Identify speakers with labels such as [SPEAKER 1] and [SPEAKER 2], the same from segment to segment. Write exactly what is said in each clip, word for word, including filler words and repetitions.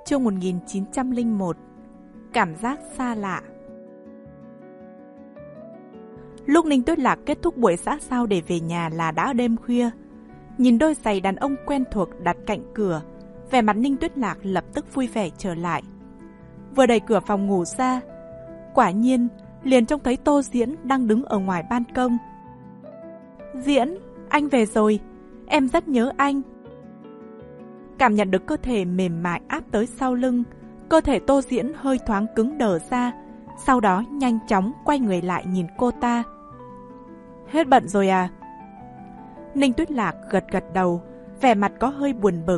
[SPEAKER 1] Chương một nghìn chín trăm lẻ một. Cảm giác xa lạ. Lúc Ninh Tuyết Lạc kết thúc buổi xã giao để về nhà là đã đêm khuya. Nhìn đôi giày đàn ông quen thuộc đặt cạnh cửa, vẻ mặt Ninh Tuyết Lạc lập tức vui vẻ trở lại. Vừa đẩy cửa phòng ngủ ra, quả nhiên liền trông thấy Tô Diễn đang đứng ở ngoài ban công. Diễn, anh về rồi, em rất nhớ anh. Cảm nhận được cơ thể mềm mại áp tới sau lưng, cơ thể Tô Diễn hơi thoáng cứng đờ ra, sau đó nhanh chóng quay người lại nhìn cô ta. Hết bận rồi à? Ninh Tuyết Lạc gật gật đầu, vẻ mặt có hơi buồn bực.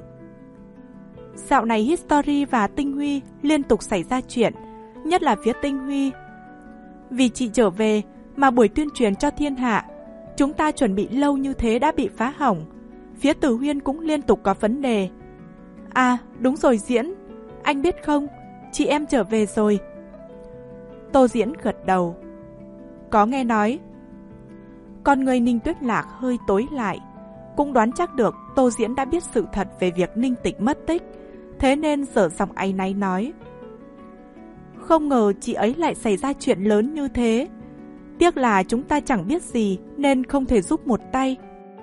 [SPEAKER 1] Dạo này History và Tinh Huy liên tục xảy ra chuyện, nhất là phía Tinh Huy. Vì chị trở về mà buổi tuyên truyền cho thiên hạ, chúng ta chuẩn bị lâu như thế đã bị phá hỏng. Phía Tử Huyên cũng liên tục có vấn đề. À, đúng rồi Diễn, anh biết không, chị em trở về rồi. Tô Diễn gật đầu. Có nghe nói. Con người Ninh Tuyết Lạc hơi tối lại, cũng đoán chắc được Tô Diễn đã biết sự thật về việc Ninh Tịch mất tích, thế nên dở giọng áy náy nói. Không ngờ chị ấy lại xảy ra chuyện lớn như thế. Tiếc là chúng ta chẳng biết gì nên không thể giúp một tay.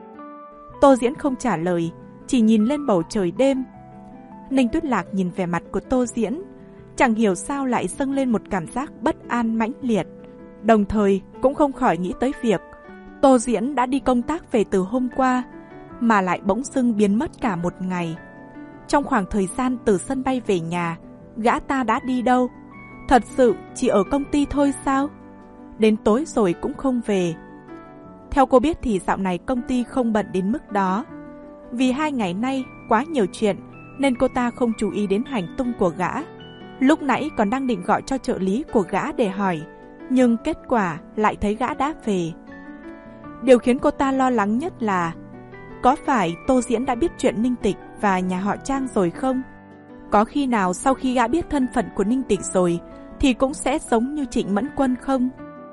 [SPEAKER 1] Tô Diễn không trả lời, chỉ nhìn lên bầu trời đêm. Ninh Tuyết Lạc nhìn vẻ mặt của Tô Diễn, chẳng hiểu sao lại dâng lên một cảm giác bất an mãnh liệt. Đồng thời cũng không khỏi nghĩ tới việc Tô Diễn đã đi công tác về từ hôm qua, mà lại bỗng dưng biến mất cả một ngày. Trong khoảng thời gian từ sân bay về nhà, gã ta đã đi đâu? Thật sự chỉ ở công ty thôi sao? Đến tối rồi cũng không về. Theo cô biết thì dạo này công ty không bận đến mức đó. Vì hai ngày nay quá nhiều chuyện nên cô ta không chú ý đến hành tung của gã. Lúc nãy còn đang định gọi cho trợ lý của gã để hỏi, nhưng kết quả lại thấy gã đã về. Điều khiến cô ta lo lắng nhất là có phải Tô Diễn đã biết chuyện Ninh Tịch và nhà họ Trang rồi không? Có khi nào sau khi gã biết thân phận của Ninh Tịch rồi thì cũng sẽ giống như Trịnh Mẫn Quân không?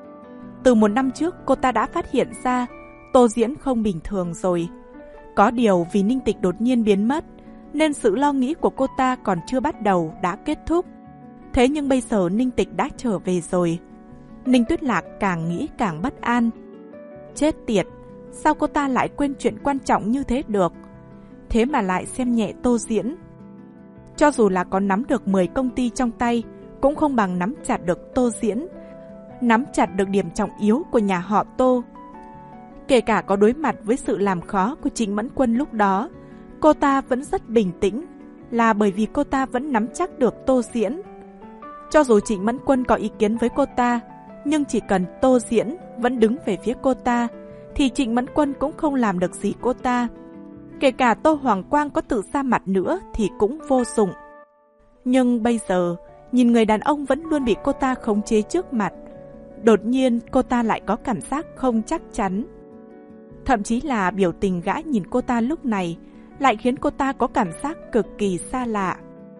[SPEAKER 1] Từ một năm trước cô ta đã phát hiện ra Tô Diễn không bình thường rồi. Có điều vì Ninh Tịch đột nhiên biến mất nên sự lo nghĩ của cô ta còn chưa bắt đầu đã kết thúc. Thế nhưng bây giờ Ninh Tịch đã trở về rồi. Ninh Tuyết Lạc càng nghĩ càng bất an. Chết tiệt, sao cô ta lại quên chuyện quan trọng như thế được? Thế mà lại xem nhẹ Tô Diễn. Cho dù là có nắm được mười công ty trong tay, cũng không bằng nắm chặt được Tô Diễn, nắm chặt được điểm trọng yếu của nhà họ Tô. Kể cả có đối mặt với sự làm khó của Trịnh Mẫn Quân lúc đó, cô ta vẫn rất bình tĩnh, là bởi vì cô ta vẫn nắm chắc được Tô Diễn. Cho dù Trịnh Mẫn Quân có ý kiến với cô ta, nhưng chỉ cần Tô Diễn vẫn đứng về phía cô ta, thì Trịnh Mẫn Quân cũng không làm được gì cô ta. Kể cả Tô Hoàng Quang có tự ra mặt nữa thì cũng vô dụng. Nhưng bây giờ, nhìn người đàn ông vẫn luôn bị cô ta khống chế trước mặt, đột nhiên cô ta lại có cảm giác không chắc chắn. Thậm chí là biểu tình gã nhìn cô ta lúc này lại khiến cô ta có cảm giác cực kỳ xa lạ.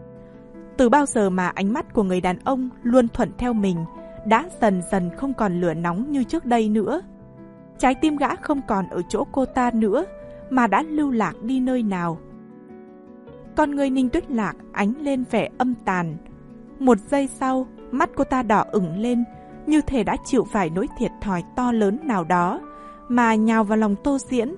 [SPEAKER 1] Từ bao giờ mà ánh mắt của người đàn ông luôn thuận theo mình đã dần dần không còn lửa nóng như trước đây nữa. Trái tim gã không còn ở chỗ cô ta nữa, mà đã lưu lạc đi nơi nào. Con người Ninh Tuyết Lạc ánh lên vẻ âm tàn. Một giây sau, mắt cô ta đỏ ửng lên, như thể đã chịu phải nỗi thiệt thòi to lớn nào đó, mà nhào vào lòng Tô Diễn.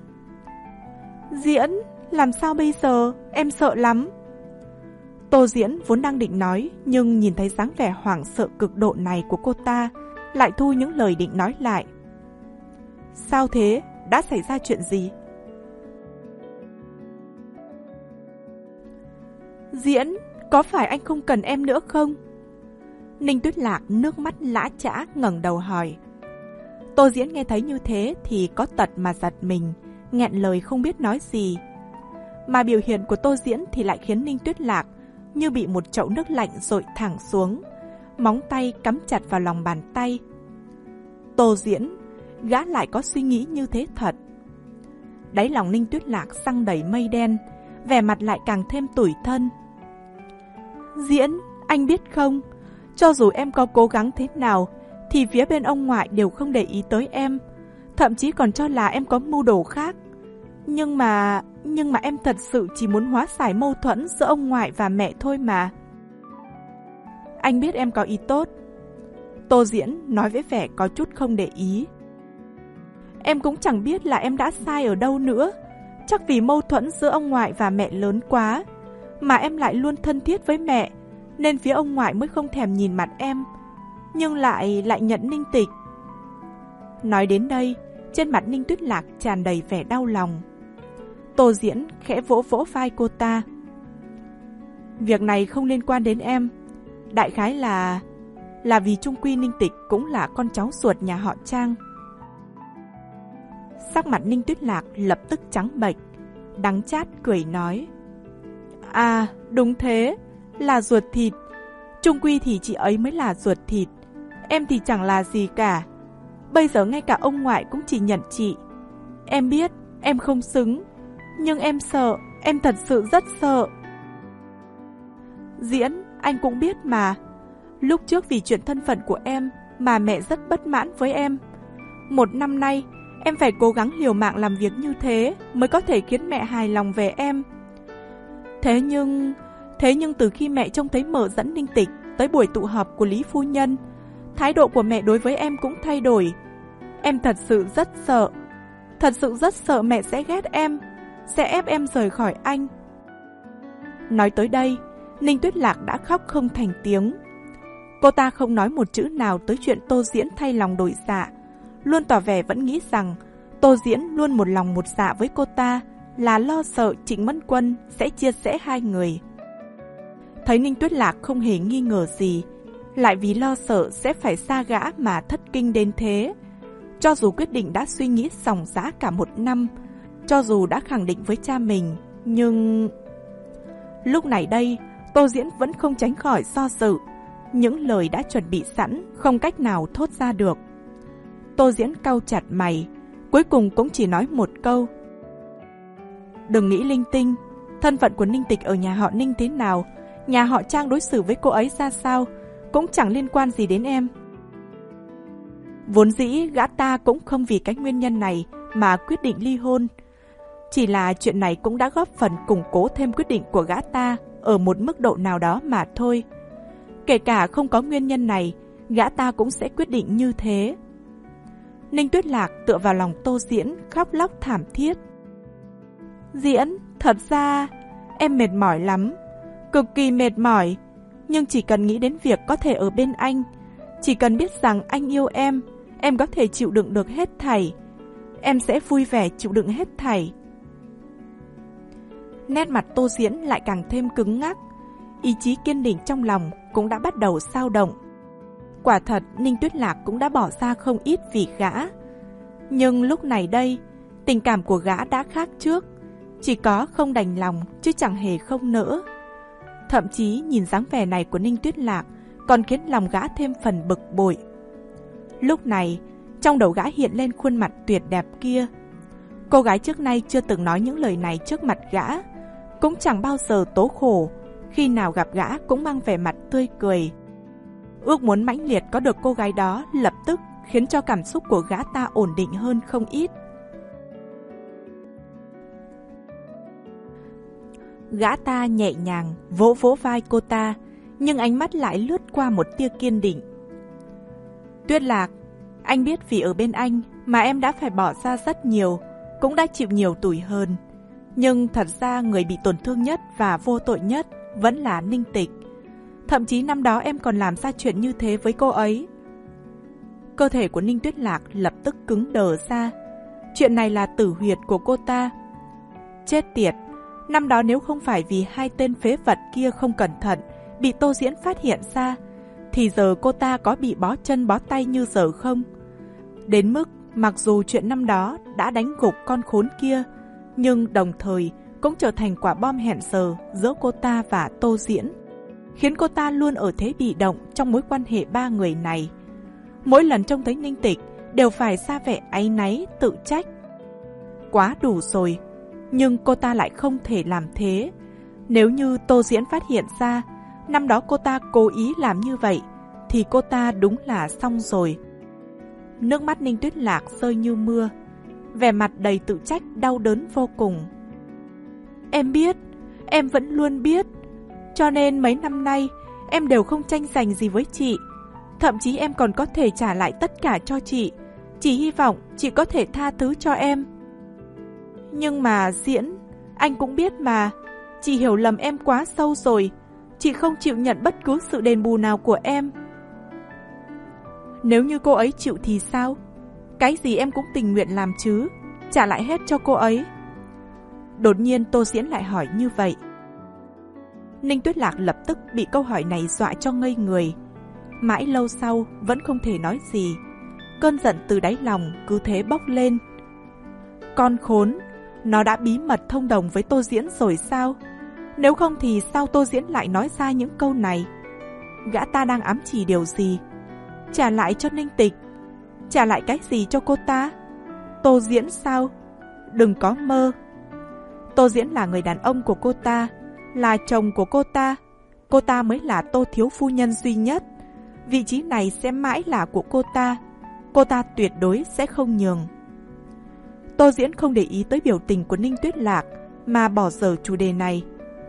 [SPEAKER 1] Diễn, làm sao bây giờ? Em sợ lắm. Tô Diễn vốn đang định nói, nhưng nhìn thấy dáng vẻ hoảng sợ cực độ này của cô ta, lại thu những lời định nói lại. Sao thế? Đã xảy ra chuyện gì? Diễn, có phải anh không cần em nữa không? Ninh Tuyết Lạc nước mắt lã chã ngẩng đầu hỏi. Tô Diễn nghe thấy như thế thì có tật mà giật mình, nghẹn lời không biết nói gì. Mà biểu hiện của Tô Diễn thì lại khiến Ninh Tuyết Lạc như bị một chậu nước lạnh dội thẳng xuống, móng tay cắm chặt vào lòng bàn tay. Tô Diễn, gã lại có suy nghĩ như thế thật. Đáy lòng Ninh Tuyết Lạc xăng đầy mây đen, vẻ mặt lại càng thêm tủi thân. Diễn, anh biết không, cho dù em có cố gắng thế nào thì phía bên ông ngoại đều không để ý tới em, thậm chí còn cho là em có mưu đồ khác. Nhưng mà, nhưng mà em thật sự chỉ muốn hóa giải mâu thuẫn giữa ông ngoại và mẹ thôi mà. anh biết em có ý tốt. Tô Diễn nói với vẻ có chút không để ý. Em cũng chẳng biết là em đã sai ở đâu nữa. Chắc vì mâu thuẫn giữa ông ngoại và mẹ lớn quá, mà em lại luôn thân thiết với mẹ, nên phía ông ngoại mới không thèm nhìn mặt em, nhưng lại lại nhận Ninh Tịch. Nói đến đây, trên mặt Ninh Tuyết Lạc tràn đầy vẻ đau lòng. Tô Diễn khẽ vỗ vỗ vai cô ta. Việc này không liên quan đến em. Đại khái là... là vì chung quy Ninh Tịch cũng là con cháu ruột nhà họ Trang. Sắc mặt Ninh Tuyết Lạc lập tức trắng bệch, đắng chát cười nói. À, đúng thế, là ruột thịt. Chung quy thì chị ấy mới là ruột thịt. Em thì chẳng là gì cả. Bây giờ ngay cả ông ngoại cũng chỉ nhận chị. Em biết, em không xứng. Nhưng em sợ, em thật sự rất sợ. Diễn, anh cũng biết mà. Lúc trước vì chuyện thân phận của em mà mẹ rất bất mãn với em. Một năm nay, em phải cố gắng liều mạng làm việc như thế mới có thể khiến mẹ hài lòng về em. Thế nhưng... Thế nhưng từ khi mẹ trông thấy Mợ dẫn Ninh Tịch tới buổi tụ họp của Lý Phu Nhân, thái độ của mẹ đối với em cũng thay đổi. Em thật sự rất sợ. Thật sự rất sợ mẹ sẽ ghét em, sẽ ép em rời khỏi anh. Nói tới đây, Ninh Tuyết Lạc đã khóc không thành tiếng. Cô ta không nói một chữ nào tới chuyện Tô Diễn thay lòng đổi dạ, luôn tỏ vẻ vẫn nghĩ rằng Tô Diễn luôn một lòng một dạ với cô ta, là lo sợ Trịnh Mẫn Quân sẽ chia rẽ hai người. Thấy Ninh Tuyết Lạc không hề nghi ngờ gì, lại vì lo sợ sẽ phải xa gã mà thất kinh đến thế. Cho dù quyết định đã suy nghĩ sòng dã cả một năm, cho dù đã khẳng định với cha mình, nhưng... Lúc này đây, Tô Diễn vẫn không tránh khỏi do dự. Những lời đã chuẩn bị sẵn, không cách nào thốt ra được. Tô Diễn cau chặt mày, cuối cùng cũng chỉ nói một câu. Đừng nghĩ linh tinh, thân phận của Ninh Tịch ở nhà họ Ninh thế nào, nhà họ Trang đối xử với cô ấy ra sao, cũng chẳng liên quan gì đến em. Vốn dĩ gã ta cũng không vì cái nguyên nhân này mà quyết định ly hôn. Chỉ là chuyện này cũng đã góp phần củng cố thêm quyết định của gã ta ở một mức độ nào đó mà thôi. Kể cả không có nguyên nhân này, gã ta cũng sẽ quyết định như thế. Ninh Tuyết Lạc tựa vào lòng Tô Diễn, khóc lóc thảm thiết. Diễn, thật ra em mệt mỏi lắm, cực kỳ mệt mỏi. Nhưng chỉ cần nghĩ đến việc có thể ở bên anh, chỉ cần biết rằng anh yêu em, em có thể chịu đựng được hết thảy. Em sẽ vui vẻ chịu đựng hết thảy. Nét mặt Tô Diễn lại càng thêm cứng ngắc. Ý chí kiên định trong lòng cũng đã bắt đầu xao động. Quả thật Ninh Tuyết Lạc cũng đã bỏ ra không ít vì gã. Nhưng lúc này đây, tình cảm của gã đã khác trước. Chỉ có không đành lòng chứ chẳng hề không nỡ. Thậm chí nhìn dáng vẻ này của Ninh Tuyết Lạc còn khiến lòng gã thêm phần bực bội. Lúc này, trong đầu gã hiện lên khuôn mặt tuyệt đẹp kia. Cô gái trước nay chưa từng nói những lời này trước mặt gã, cũng chẳng bao giờ tố khổ, khi nào gặp gã cũng mang vẻ mặt tươi cười. Ước muốn mãnh liệt có được cô gái đó lập tức khiến cho cảm xúc của gã ta ổn định hơn không ít. Gã ta nhẹ nhàng vỗ vỗ vai cô ta, nhưng ánh mắt lại lướt qua một tia kiên định. Tuyết Lạc, anh biết vì ở bên anh mà em đã phải bỏ ra rất nhiều, cũng đã chịu nhiều tủi hơn. Nhưng thật ra người bị tổn thương nhất và vô tội nhất vẫn là Ninh Tịch. Thậm chí năm đó em còn làm ra chuyện như thế với cô ấy. Cơ thể của Ninh Tuyết Lạc lập tức cứng đờ ra. Chuyện này là tử huyệt của cô ta. Chết tiệt, năm đó nếu không phải vì hai tên phế vật kia không cẩn thận bị Tô Diễn phát hiện ra, thì giờ cô ta có bị bó chân bó tay như giờ không? Đến mức mặc dù chuyện năm đó đã đánh gục con khốn kia, nhưng đồng thời cũng trở thành quả bom hẹn giờ giữa cô ta và Tô Diễn, khiến cô ta luôn ở thế bị động trong mối quan hệ ba người này. Mỗi lần trông thấy Ninh Tịch đều phải ra vẻ áy náy, tự trách. Quá đủ rồi, nhưng cô ta lại không thể làm thế. Nếu như Tô Diễn phát hiện ra năm đó cô ta cố ý làm như vậy, thì cô ta đúng là xong rồi. Nước mắt Ninh Tuyết Lạc rơi như mưa, vẻ mặt đầy tự trách đau đớn vô cùng. Em biết, em vẫn luôn biết. Cho nên mấy năm nay em đều không tranh giành gì với chị. Thậm chí em còn có thể trả lại tất cả cho chị. Chỉ hy vọng chị có thể tha thứ cho em. Nhưng mà Diễn, anh cũng biết mà, chị hiểu lầm em quá sâu rồi. Chị không chịu nhận bất cứ sự đền bù nào của em. Nếu như cô ấy chịu thì sao? Cái gì em cũng tình nguyện làm chứ, trả lại hết cho cô ấy. Đột nhiên Tô Diễn lại hỏi như vậy. Ninh Tuyết Lạc lập tức bị câu hỏi này dọa cho ngây người. Mãi lâu sau vẫn không thể nói gì. Cơn giận từ đáy lòng cứ thế bốc lên. Con khốn, nó đã bí mật thông đồng với Tô Diễn rồi sao? Nếu không thì sao Tô Diễn lại nói ra những câu này? Gã ta đang ám chỉ điều gì? Trả lại cho Ninh Tịch? Trả lại cái gì cho cô ta? Tô Diễn sao? Đừng có mơ. Tô Diễn là người đàn ông của cô ta, là chồng của cô ta. Cô ta mới là Tô thiếu phu nhân duy nhất. Vị trí này sẽ mãi là của cô ta. Cô ta tuyệt đối sẽ không nhường. Tô Diễn không để ý tới biểu tình của Ninh Tuyết Lạc mà bỏ dở chủ đề này.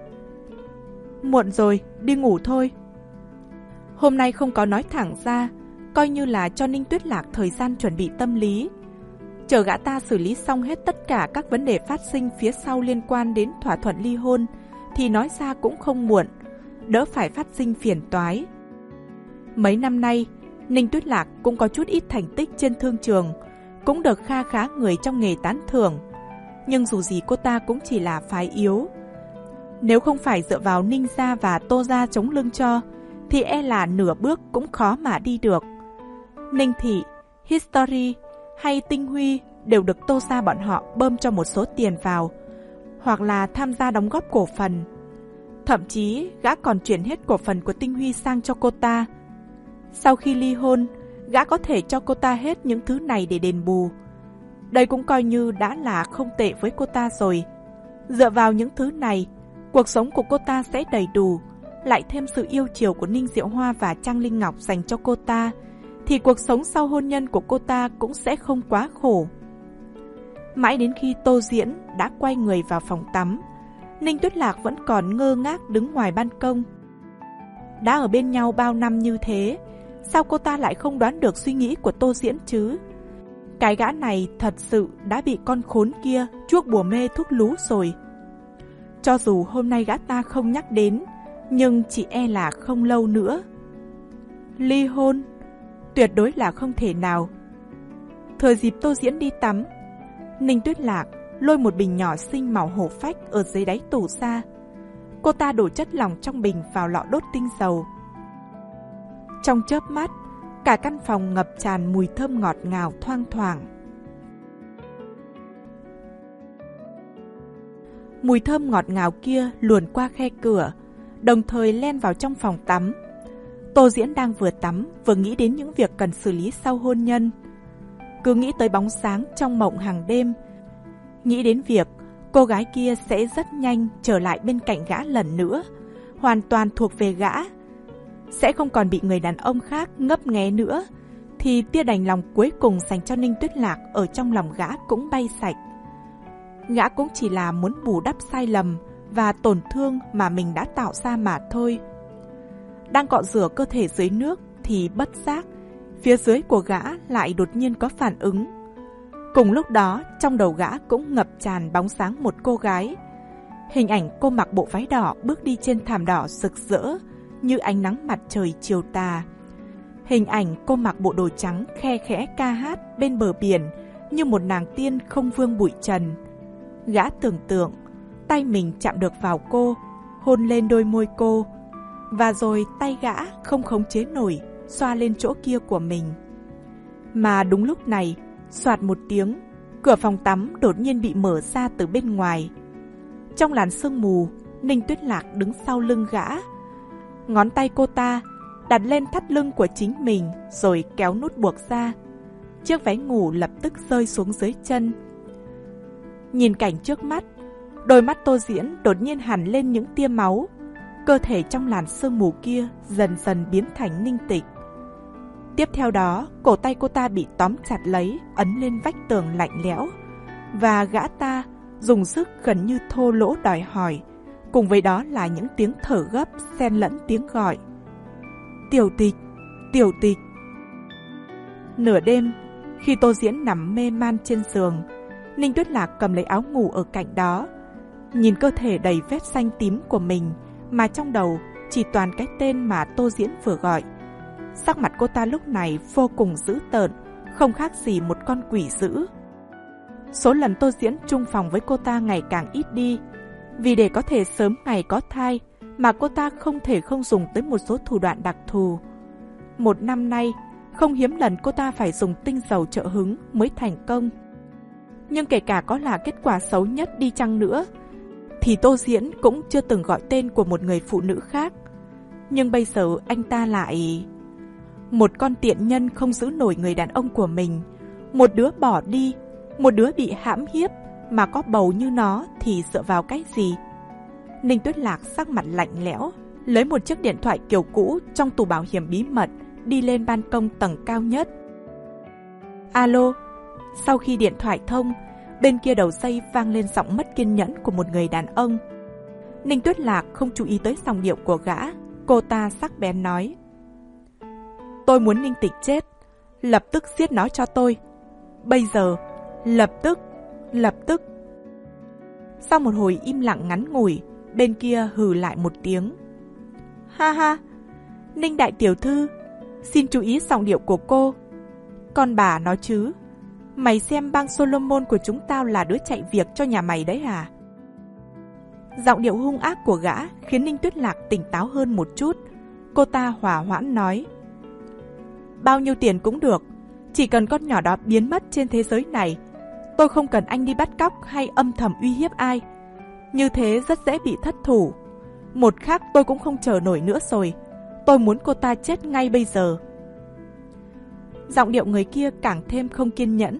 [SPEAKER 1] Muộn rồi, đi ngủ thôi. Hôm nay không có nói thẳng ra, coi như là cho Ninh Tuyết Lạc thời gian chuẩn bị tâm lý. Chờ gã ta xử lý xong hết tất cả các vấn đề phát sinh phía sau liên quan đến thỏa thuận ly hôn thì nói ra cũng không muộn, đỡ phải phát sinh phiền toái. Mấy năm nay, Ninh Tuyết Lạc cũng có chút ít thành tích trên thương trường, cũng được kha khá người trong nghề tán thưởng. Nhưng dù gì cô ta cũng chỉ là phái yếu. Nếu không phải dựa vào Ninh gia và Tô gia chống lưng cho, thì e là nửa bước cũng khó mà đi được. Ninh Thị, History hay Tinh Huy đều được Tô gia bọn họ bơm cho một số tiền vào, hoặc là tham gia đóng góp cổ phần. Thậm chí gã còn chuyển hết cổ phần của Tinh Huy sang cho cô ta. Sau khi ly hôn, gã có thể cho cô ta hết những thứ này để đền bù. Đây cũng coi như đã là không tệ với cô ta rồi. Dựa vào những thứ này, cuộc sống của cô ta sẽ đầy đủ, lại thêm sự yêu chiều của Ninh Diệu Hoa và Trang Linh Ngọc dành cho cô ta, thì cuộc sống sau hôn nhân của cô ta cũng sẽ không quá khổ. Mãi đến khi Tô Diễn đã quay người vào phòng tắm, Ninh Tuyết Lạc vẫn còn ngơ ngác đứng ngoài ban công. Đã ở bên nhau bao năm như thế, sao cô ta lại không đoán được suy nghĩ của Tô Diễn chứ? Cái gã này thật sự đã bị con khốn kia chuốc bùa mê thuốc lú rồi. Cho dù hôm nay gã ta không nhắc đến, nhưng chỉ e là không lâu nữa. Ly hôn? Tuyệt đối là không thể nào. Thời dịp Tô Diễn đi tắm, Ninh Tuyết Lạc lôi một bình nhỏ xinh màu hổ phách ở dưới đáy tủ ra. Cô ta đổ chất lỏng trong bình vào lọ đốt tinh dầu. Trong chớp mắt, cả căn phòng ngập tràn mùi thơm ngọt ngào thoang thoảng. Mùi thơm ngọt ngào kia luồn qua khe cửa, đồng thời len vào trong phòng tắm. Tô Diễn đang vừa tắm vừa nghĩ đến những việc cần xử lý sau hôn nhân. Cứ nghĩ tới bóng sáng trong mộng hàng đêm, nghĩ đến việc cô gái kia sẽ rất nhanh trở lại bên cạnh gã lần nữa, hoàn toàn thuộc về gã, sẽ không còn bị người đàn ông khác ngấp nghé nữa, thì tia đành lòng cuối cùng dành cho Ninh Tuyết Lạc ở trong lòng gã cũng bay sạch. Gã cũng chỉ là muốn bù đắp sai lầm và tổn thương mà mình đã tạo ra mà thôi. Đang cọ rửa cơ thể dưới nước thì bất giác phía dưới của gã lại đột nhiên có phản ứng. Cùng lúc đó, trong đầu gã cũng ngập tràn bóng sáng một cô gái. Hình ảnh cô mặc bộ váy đỏ bước đi trên thảm đỏ rực rỡ như ánh nắng mặt trời chiều tà. Hình ảnh cô mặc bộ đồ trắng khe khẽ ca hát bên bờ biển như một nàng tiên không vương bụi trần. Gã tưởng tượng tay mình chạm được vào cô, hôn lên đôi môi cô, và rồi tay gã không khống chế nổi xoa lên chỗ kia của mình. Mà đúng lúc này, xoạt một tiếng, cửa phòng tắm đột nhiên bị mở ra từ bên ngoài. Trong làn sương mù, Ninh Tuyết Lạc đứng sau lưng gã. Ngón tay cô ta đặt lên thắt lưng của chính mình rồi kéo nút buộc ra. Chiếc váy ngủ lập tức rơi xuống dưới chân. Nhìn cảnh trước mắt, đôi mắt Tô Diễn đột nhiên hằn lên những tia máu. Cơ thể trong làn sương mù kia dần dần biến thành Ninh Tịch. Tiếp theo đó, cổ tay cô ta bị tóm chặt lấy, ấn lên vách tường lạnh lẽo, và gã ta dùng sức gần như thô lỗ đòi hỏi, cùng với đó là những tiếng thở gấp xen lẫn tiếng gọi. Tiểu Tịch, Tiểu Tịch. Nửa đêm, khi Tô Diễn nằm mê man trên giường, Ninh Tuyết Lạc cầm lấy áo ngủ ở cạnh đó, nhìn cơ thể đầy vết xanh tím của mình mà trong đầu chỉ toàn cái tên mà Tô Diễn vừa gọi. Sắc mặt cô ta lúc này vô cùng dữ tợn, không khác gì một con quỷ dữ. Số lần Tô Diễn chung phòng với cô ta ngày càng ít đi, vì để có thể sớm ngày có thai mà cô ta không thể không dùng tới một số thủ đoạn đặc thù. Một năm nay, không hiếm lần cô ta phải dùng tinh dầu trợ hứng mới thành công. Nhưng kể cả có là kết quả xấu nhất đi chăng nữa, thì Tô Diễn cũng chưa từng gọi tên của một người phụ nữ khác. Nhưng bây giờ anh ta lại... Một con tiện nhân không giữ nổi người đàn ông của mình, một đứa bỏ đi, một đứa bị hãm hiếp mà có bầu như nó thì dựa vào cái gì? Ninh Tuyết Lạc sắc mặt lạnh lẽo, lấy một chiếc điện thoại kiểu cũ trong tủ bảo hiểm bí mật, đi lên ban công tầng cao nhất. Alo. Sau khi điện thoại thông, bên kia đầu dây vang lên giọng mất kiên nhẫn của một người đàn ông. Ninh Tuyết Lạc không chú ý tới giọng điệu của gã, cô ta sắc bén nói: Tôi muốn Ninh Tịch chết, lập tức giết nó cho tôi. Bây giờ, lập tức, lập tức. Sau một hồi im lặng ngắn ngủi, bên kia hừ lại một tiếng. Ha ha, Ninh đại tiểu thư, xin chú ý giọng điệu của cô. Con bà nó chứ, mày xem bang Solomon của chúng tao là đứa chạy việc cho nhà mày đấy à? Giọng điệu hung ác của gã khiến Ninh Tuyết Lạc tỉnh táo hơn một chút. Cô ta hòa hoãn nói: Bao nhiêu tiền cũng được, chỉ cần con nhỏ đó biến mất trên thế giới này. Tôi không cần anh đi bắt cóc hay âm thầm uy hiếp ai. Như thế rất dễ bị thất thủ. Một khắc tôi cũng không chờ nổi nữa rồi. Tôi muốn cô ta chết ngay bây giờ. Giọng điệu người kia càng thêm không kiên nhẫn.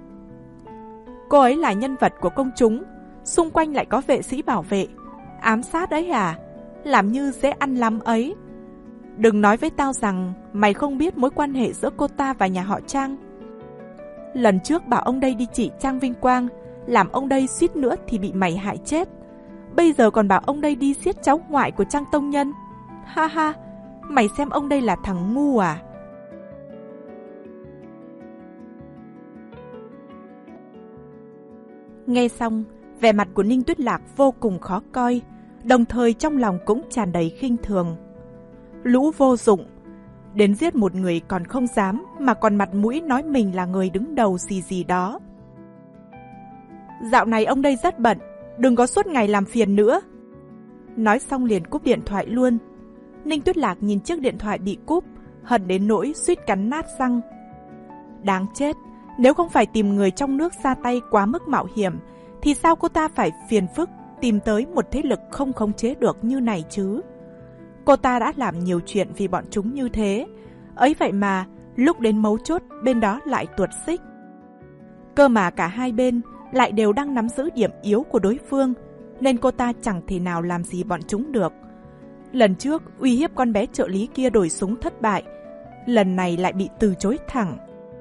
[SPEAKER 1] Cô ấy là nhân vật của công chúng, xung quanh lại có vệ sĩ bảo vệ. Ám sát ấy à? Làm như dễ ăn lắm ấy. Đừng nói với tao rằng mày không biết mối quan hệ giữa cô ta và nhà họ Trang. Lần trước bảo ông đây đi trị Trang Vinh Quang, làm ông đây suýt nữa thì bị mày hại chết. Bây giờ còn bảo ông đây đi giết cháu ngoại của Trang Tông Nhân. Ha ha, mày xem ông đây là thằng ngu à? Nghe xong, vẻ mặt của Ninh Tuyết Lạc vô cùng khó coi, đồng thời trong lòng cũng tràn đầy khinh thường. Lũ vô dụng, đến giết một người còn không dám mà còn mặt mũi nói mình là người đứng đầu gì gì đó. Dạo này ông đây rất bận, đừng có suốt ngày làm phiền nữa. Nói xong liền cúp điện thoại luôn. Ninh Tuyết Lạc nhìn chiếc điện thoại bị cúp, hận đến nỗi suýt cắn nát răng. Đáng chết, nếu không phải tìm người trong nước ra tay quá mức mạo hiểm, thì sao cô ta phải phiền phức tìm tới một thế lực không khống chế được như này chứ? Cô ta đã làm nhiều chuyện vì bọn chúng như thế, ấy vậy mà lúc đến mấu chốt bên đó lại tuột xích. Cơ mà cả hai bên lại đều đang nắm giữ điểm yếu của đối phương, nên cô ta chẳng thể nào làm gì bọn chúng được. Lần trước uy hiếp con bé trợ lý kia đổi súng thất bại, lần này lại bị từ chối thẳng.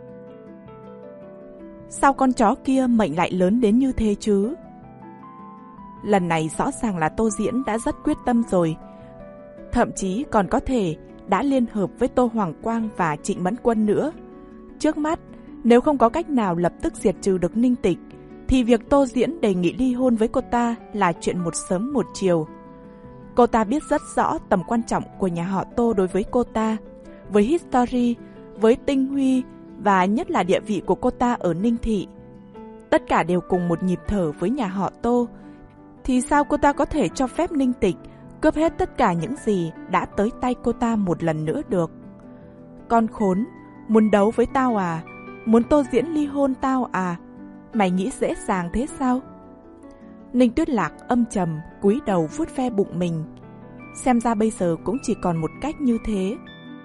[SPEAKER 1] Sao con chó kia mệnh lại lớn đến như thế chứ? Lần này rõ ràng là Tô Diễn đã rất quyết tâm rồi, thậm chí còn có thể đã liên hợp với Tô Hoàng Quang và Trịnh Mẫn Quân nữa. Trước mắt, nếu không có cách nào lập tức diệt trừ được Ninh Tịch, thì việc Tô Diễn đề nghị ly hôn với cô ta là chuyện một sớm một chiều. Cô ta biết rất rõ tầm quan trọng của nhà họ Tô đối với cô ta, với History, với Tinh Huy và nhất là địa vị của cô ta ở Ninh Thị. Tất cả đều cùng một nhịp thở với nhà họ Tô, thì sao cô ta có thể cho phép Ninh Tịch cướp hết tất cả những gì đã tới tay cô ta một lần nữa được? Con khốn, muốn đấu với tao à? Muốn Tô Diễn ly hôn tao à? Mày nghĩ dễ dàng thế sao? Ninh Tuyết Lạc âm trầm cúi đầu vuốt ve bụng mình. Xem ra bây giờ cũng chỉ còn một cách như thế.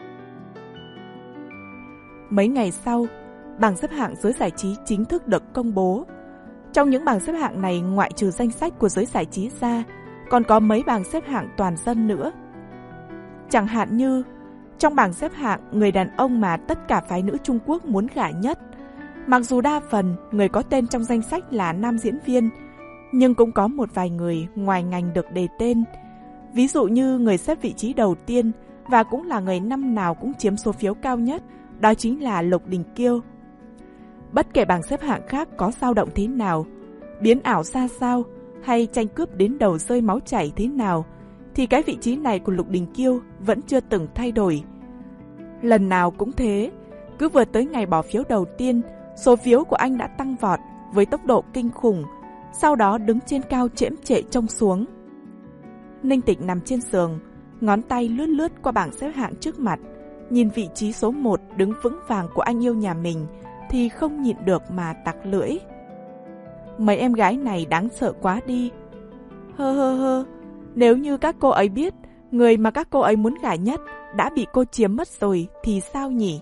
[SPEAKER 1] Mấy ngày sau, bảng xếp hạng giới giải trí chính thức được công bố. Trong những bảng xếp hạng này, ngoại trừ danh sách của giới giải trí ra, còn có mấy bảng xếp hạng toàn dân nữa. Chẳng hạn như, trong bảng xếp hạng người đàn ông mà tất cả phái nữ Trung Quốc muốn gả nhất, mặc dù đa phần người có tên trong danh sách là nam diễn viên, nhưng cũng có một vài người ngoài ngành được đề tên. Ví dụ như người xếp vị trí đầu tiên và cũng là người năm nào cũng chiếm số phiếu cao nhất, đó chính là Lục Đình Kiêu. Bất kể bảng xếp hạng khác có dao động thế nào, biến ảo ra sao, hay tranh cướp đến đầu rơi máu chảy thế nào, thì cái vị trí này của Lục Đình Kiêu vẫn chưa từng thay đổi. Lần nào cũng thế, cứ vừa tới ngày bỏ phiếu đầu tiên, số phiếu của anh đã tăng vọt với tốc độ kinh khủng, sau đó đứng trên cao chễm chệ trông xuống. Ninh Tịch nằm trên giường, ngón tay lướt lướt qua bảng xếp hạng trước mặt, nhìn vị trí số một đứng vững vàng của anh yêu nhà mình thì không nhịn được mà tặc lưỡi. Mấy em gái này đáng sợ quá đi. Hơ hơ hơ, nếu như các cô ấy biết người mà các cô ấy muốn gả nhất đã bị cô chiếm mất rồi thì sao nhỉ?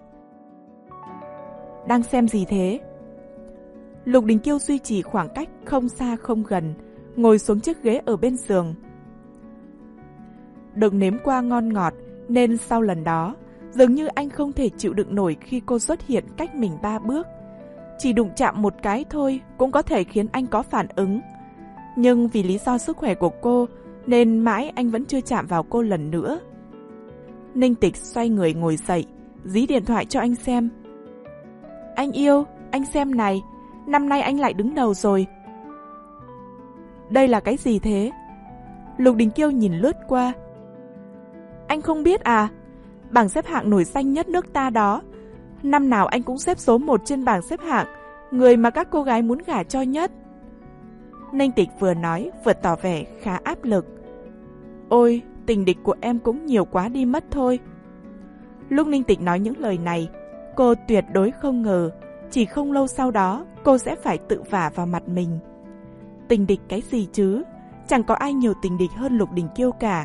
[SPEAKER 1] Đang xem gì thế? Lục Đình Kiêu duy trì khoảng cách không xa không gần, ngồi xuống chiếc ghế ở bên giường. Được nếm qua ngon ngọt nên sau lần đó, dường như anh không thể chịu đựng nổi khi cô xuất hiện cách mình ba bước. Chỉ đụng chạm một cái thôi cũng có thể khiến anh có phản ứng. Nhưng vì lý do sức khỏe của cô nên mãi anh vẫn chưa chạm vào cô lần nữa. Ninh Tịch xoay người ngồi dậy, dí điện thoại cho anh xem. Anh yêu, anh xem này, năm nay anh lại đứng đầu rồi. Đây là cái gì thế? Lục Đình Kiêu nhìn lướt qua. Anh không biết à? Bảng xếp hạng nổi danh nhất nước ta đó. Năm nào anh cũng xếp số một trên bảng xếp hạng, người mà các cô gái muốn gả cho nhất. Ninh Tịch vừa nói vừa tỏ vẻ khá áp lực. Ôi, tình địch của em cũng nhiều quá đi mất thôi. Lúc Ninh Tịch nói những lời này, cô tuyệt đối không ngờ chỉ không lâu sau đó cô sẽ phải tự vả vào mặt mình. Tình địch cái gì chứ? Chẳng có ai nhiều tình địch hơn Lục Đình Kiêu cả.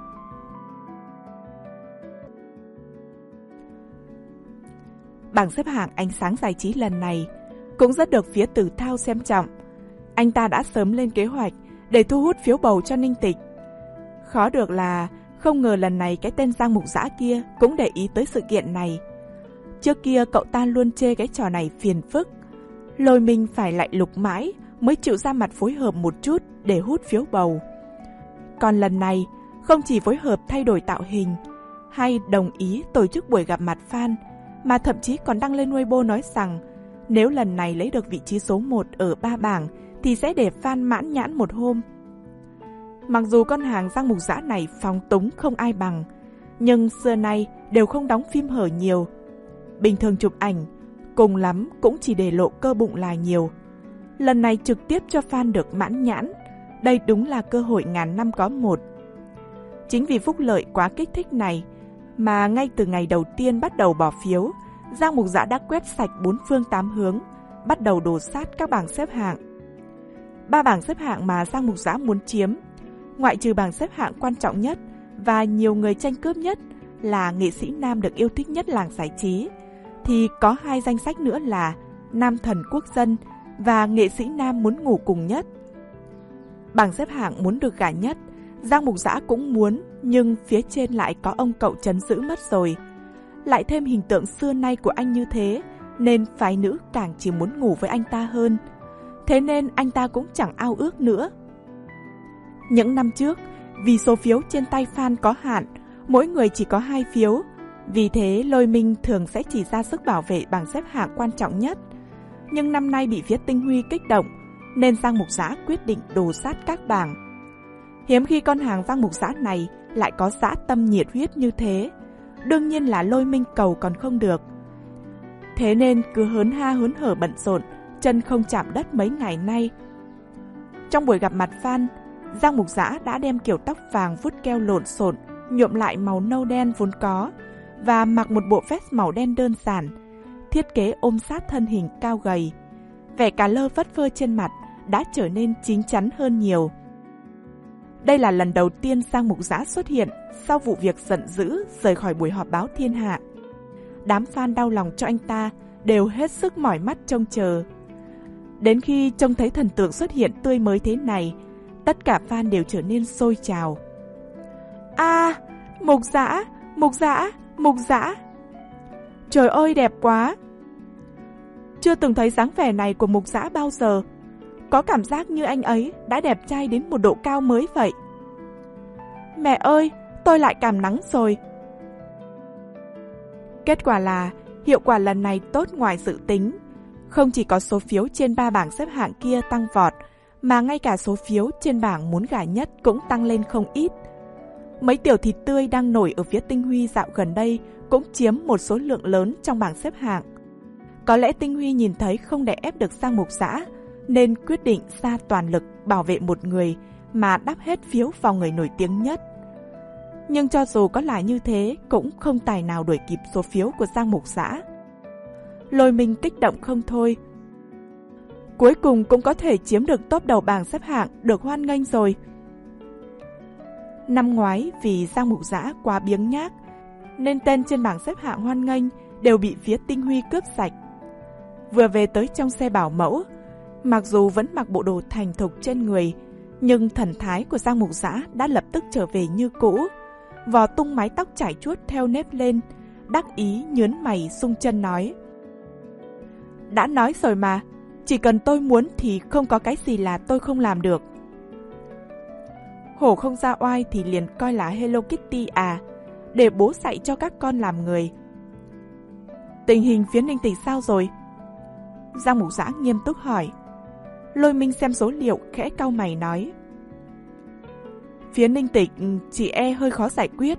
[SPEAKER 1] Bảng xếp hạng ánh sáng giải trí lần này cũng rất được phía Tử Thao xem trọng. Anh ta đã sớm lên kế hoạch để thu hút phiếu bầu cho Ninh Tịch. Khó được là không ngờ lần này cái tên Giang Mục Dã kia cũng để ý tới sự kiện này. Trước kia cậu ta luôn chê cái trò này phiền phức, Lôi Minh phải lại lục mãi mới chịu ra mặt phối hợp một chút để hút phiếu bầu. Còn lần này không chỉ phối hợp thay đổi tạo hình hay đồng ý tổ chức buổi gặp mặt fan, mà thậm chí còn đăng lên Weibo nói rằng nếu lần này lấy được vị trí số một ở ba bảng thì sẽ để fan mãn nhãn một hôm. Mặc dù con hàng Giang Mục Dã này phóng túng không ai bằng, nhưng xưa nay đều không đóng phim hở nhiều. Bình thường chụp ảnh, cùng lắm cũng chỉ để lộ cơ bụng là nhiều. Lần này trực tiếp cho fan được mãn nhãn, đây đúng là cơ hội ngàn năm có một. Chính vì phúc lợi quá kích thích này mà ngay từ ngày đầu tiên bắt đầu bỏ phiếu, Giang Mục Dã đã quét sạch bốn phương tám hướng, bắt đầu đổ sát các bảng xếp hạng. Ba bảng xếp hạng mà Giang Mục Dã muốn chiếm, ngoại trừ bảng xếp hạng quan trọng nhất và nhiều người tranh cướp nhất là nghệ sĩ nam được yêu thích nhất làng giải trí, thì có hai danh sách nữa là nam thần quốc dân và nghệ sĩ nam muốn ngủ cùng nhất. Bảng xếp hạng muốn được gả nhất, Giang Mục Dã cũng muốn, nhưng phía trên lại có ông cậu trấn giữ mất rồi. Lại thêm hình tượng xưa nay của anh như thế, nên phái nữ càng chỉ muốn ngủ với anh ta hơn. Thế nên anh ta cũng chẳng ao ước nữa. Những năm trước, vì số phiếu trên tay fan có hạn, mỗi người chỉ có hai phiếu. Vì thế Lôi Minh thường sẽ chỉ ra sức bảo vệ bảng xếp hạng quan trọng nhất. Nhưng năm nay bị phía Tinh Huy kích động, nên Giang Mục Dã quyết định đổ sát các bảng. Hiếm khi con hàng Giang Mục Dã này lại có dã tâm nhiệt huyết như thế. Đương nhiên là Lôi Minh cầu còn không được. Thế nên cứ hớn ha hớn hở bận rộn, chân không chạm đất mấy ngày nay. Trong buổi gặp mặt fan, Giang Mục Dã đã đem kiểu tóc vàng vuốt keo lộn xộn, nhuộm lại màu nâu đen vốn có và mặc một bộ vest màu đen đơn giản, thiết kế ôm sát thân hình cao gầy. Vẻ cà lơ phất phơ trên mặt đã trở nên chín chắn hơn nhiều. Đây là lần đầu tiên Giang Mục Dã xuất hiện sau vụ việc giận dữ rời khỏi buổi họp báo thiên hạ. Đám fan đau lòng cho anh ta đều hết sức mỏi mắt trông chờ. Đến khi trông thấy thần tượng xuất hiện tươi mới thế này, tất cả fan đều trở nên sôi trào. A, à, Mục Dã, Mục Dã, Mục Dã. Trời ơi đẹp quá. Chưa từng thấy dáng vẻ này của Mục Dã bao giờ. Có cảm giác như anh ấy đã đẹp trai đến một độ cao mới vậy. Mẹ ơi, tôi lại cảm nắng rồi. Kết quả là hiệu quả lần này tốt ngoài dự tính. Không chỉ có số phiếu trên ba bảng xếp hạng kia tăng vọt, mà ngay cả số phiếu trên bảng muốn gà nhất cũng tăng lên không ít. Mấy tiểu thịt tươi đang nổi ở phía Tinh Huy dạo gần đây cũng chiếm một số lượng lớn trong bảng xếp hạng. Có lẽ Tinh Huy nhìn thấy không đè ép được Giang Mục Dã, nên quyết định ra toàn lực bảo vệ một người mà đắp hết phiếu vào người nổi tiếng nhất. Nhưng cho dù có là như thế, cũng không tài nào đuổi kịp số phiếu của Giang Mục Dã. Lôi Minh kích động không thôi. Cuối cùng cũng có thể chiếm được top đầu bảng xếp hạng, được hoan nghênh rồi. Năm ngoái vì Giang Mục Dã quá biếng nhác, nên tên trên bảng xếp hạng hoan nghênh đều bị phía Tinh Huy cướp sạch. Vừa về tới trong xe bảo mẫu, mặc dù vẫn mặc bộ đồ thành thục trên người, nhưng thần thái của Giang Mục Dã đã lập tức trở về như cũ. Vò tung mái tóc chải chuốt theo nếp lên, đắc ý nhướn mày sung chân nói: đã nói rồi mà, chỉ cần tôi muốn thì không có cái gì là tôi không làm được. Hổ không ra oai thì liền coi là Hello Kitty à, để bố dạy cho các con làm người. Tình hình phía Ninh Tịch sao rồi? Giang Mục Dã nghiêm túc hỏi. Lôi Minh xem số liệu khẽ cau mày nói: phía Ninh Tịch chỉ e hơi khó giải quyết.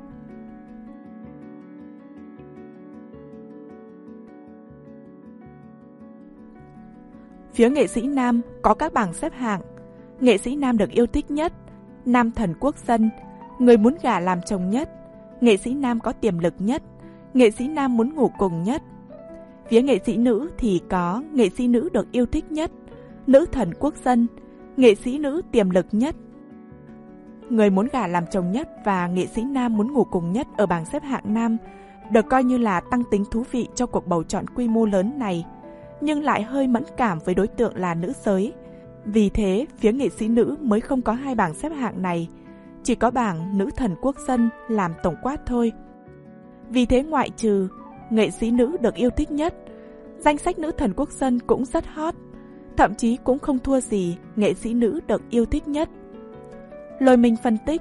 [SPEAKER 1] Phía nghệ sĩ nam có các bảng xếp hạng. Nghệ sĩ nam được yêu thích nhất, nam thần quốc dân, người muốn gả làm chồng nhất, nghệ sĩ nam có tiềm lực nhất, nghệ sĩ nam muốn ngủ cùng nhất. Phía nghệ sĩ nữ thì có nghệ sĩ nữ được yêu thích nhất, nữ thần quốc dân, nghệ sĩ nữ tiềm lực nhất, người muốn gả làm chồng nhất và nghệ sĩ nam muốn ngủ cùng nhất ở bảng xếp hạng nam, được coi như là tăng tính thú vị cho cuộc bầu chọn quy mô lớn này, nhưng lại hơi mẫn cảm với đối tượng là nữ giới. Vì thế, phía nghệ sĩ nữ mới không có hai bảng xếp hạng này, chỉ có bảng nữ thần quốc dân làm tổng quát thôi. Vì thế ngoại trừ nghệ sĩ nữ được yêu thích nhất, danh sách nữ thần quốc dân cũng rất hot, thậm chí cũng không thua gì nghệ sĩ nữ được yêu thích nhất. Lôi Minh phân tích: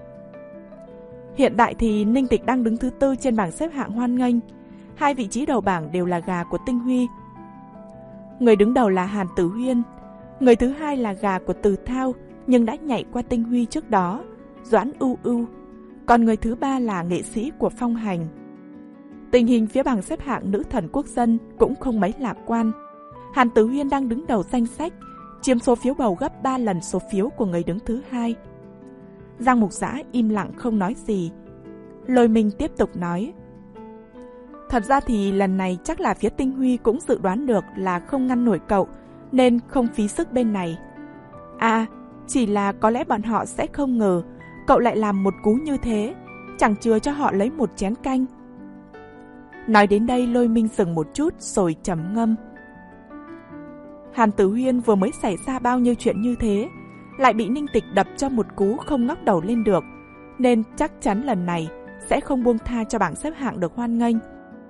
[SPEAKER 1] hiện tại thì Ninh Tịch đang đứng thứ tư trên bảng xếp hạng hoan nghênh, hai vị trí đầu bảng đều là gà của Tinh Huy. Người đứng đầu là Hàn Tử Huyên, người thứ hai là gà của Từ Thao nhưng đã nhảy qua Tinh Huy trước đó, Doãn Ưu Ưu, còn người thứ ba là nghệ sĩ của Phong Hành. Tình hình phía bảng xếp hạng nữ thần quốc dân cũng không mấy lạc quan. Hàn Tử Huyên đang đứng đầu danh sách, chiếm số phiếu bầu gấp ba lần số phiếu của người đứng thứ hai. Giang Mục Dã im lặng không nói gì. Lôi Minh tiếp tục nói: thật ra thì lần này chắc là phía Tinh Huy cũng dự đoán được là không ngăn nổi cậu, nên không phí sức bên này. À, chỉ là có lẽ bọn họ sẽ không ngờ cậu lại làm một cú như thế, chẳng chừa cho họ lấy một chén canh. Nói đến đây Lôi Minh dừng một chút rồi trầm ngâm. Hàn Tử Huyên vừa mới xảy ra bao nhiêu chuyện như thế, lại bị Ninh Tịch đập cho một cú không ngóc đầu lên được, nên chắc chắn lần này sẽ không buông tha cho bảng xếp hạng được hoan nghênh.